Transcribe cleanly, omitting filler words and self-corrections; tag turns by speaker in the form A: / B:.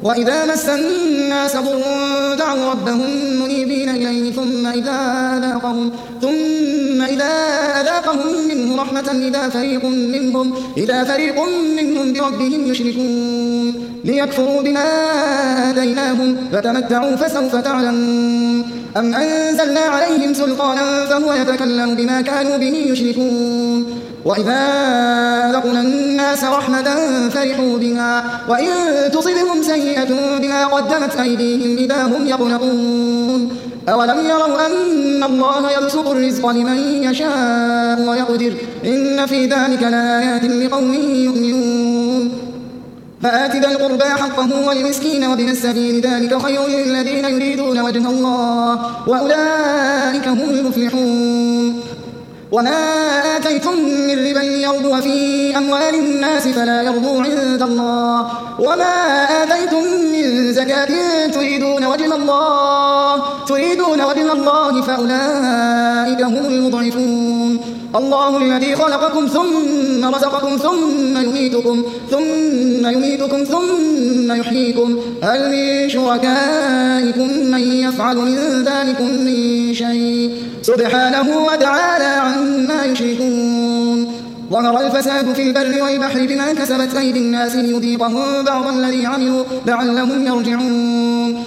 A: وإذا مس الناس ضر دعوا ربهم منيبين إليه ثم إذا أذاقهم منه رحمة إذا فريق منهم بربهم يشركون ليكفروا بما آتيناهم فتمتعوا فسوف تعلمون أم أنزلنا عليهم سلطانا فهو يتكلم بما كانوا به يشركون وإذا أذقنا الناس رحمة فرحوا بها وإن تصبهم سيئة بما قدمت أيديهم إذا هم يقنطون أولم يروا أن الله يبسط الرزق لمن يشاء ويقدر إن في ذلك لآيات لقوم يؤمنون فآت ذا القربى حقه والمسكين وابن السبيل ذلك خير للذين يريدون وجه الله وأولئك هم المفلحون وما آتيتم من ربا ليربو في أموال الناس فلا يربو عند الله وما آتيتم من زكاة تريدون وجه الله فأولئك هم المضعفون الله الذي خلقكم ثم رزقكم ثم يميتكم ثم يحييكم هل من شركائكم من يفعل من ذلكم من شيء سبحانه وتعالى عما يشركون ظهر الفساد في البر والبحر بما كسبت أيدي الناس ليذيقهم بعض الذي عملوا لعلهم يرجعون